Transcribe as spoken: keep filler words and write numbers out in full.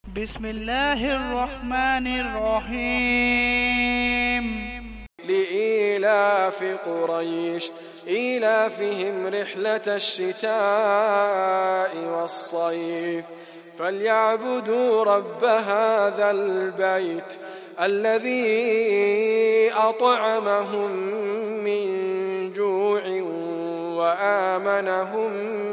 بسم الله الرحمن الرحيم. لإيلاف قريش إيلافهم رحلة الشتاء والصيف فليعبدوا رب هذا البيت الذي أطعمهم من جوع وآمنهم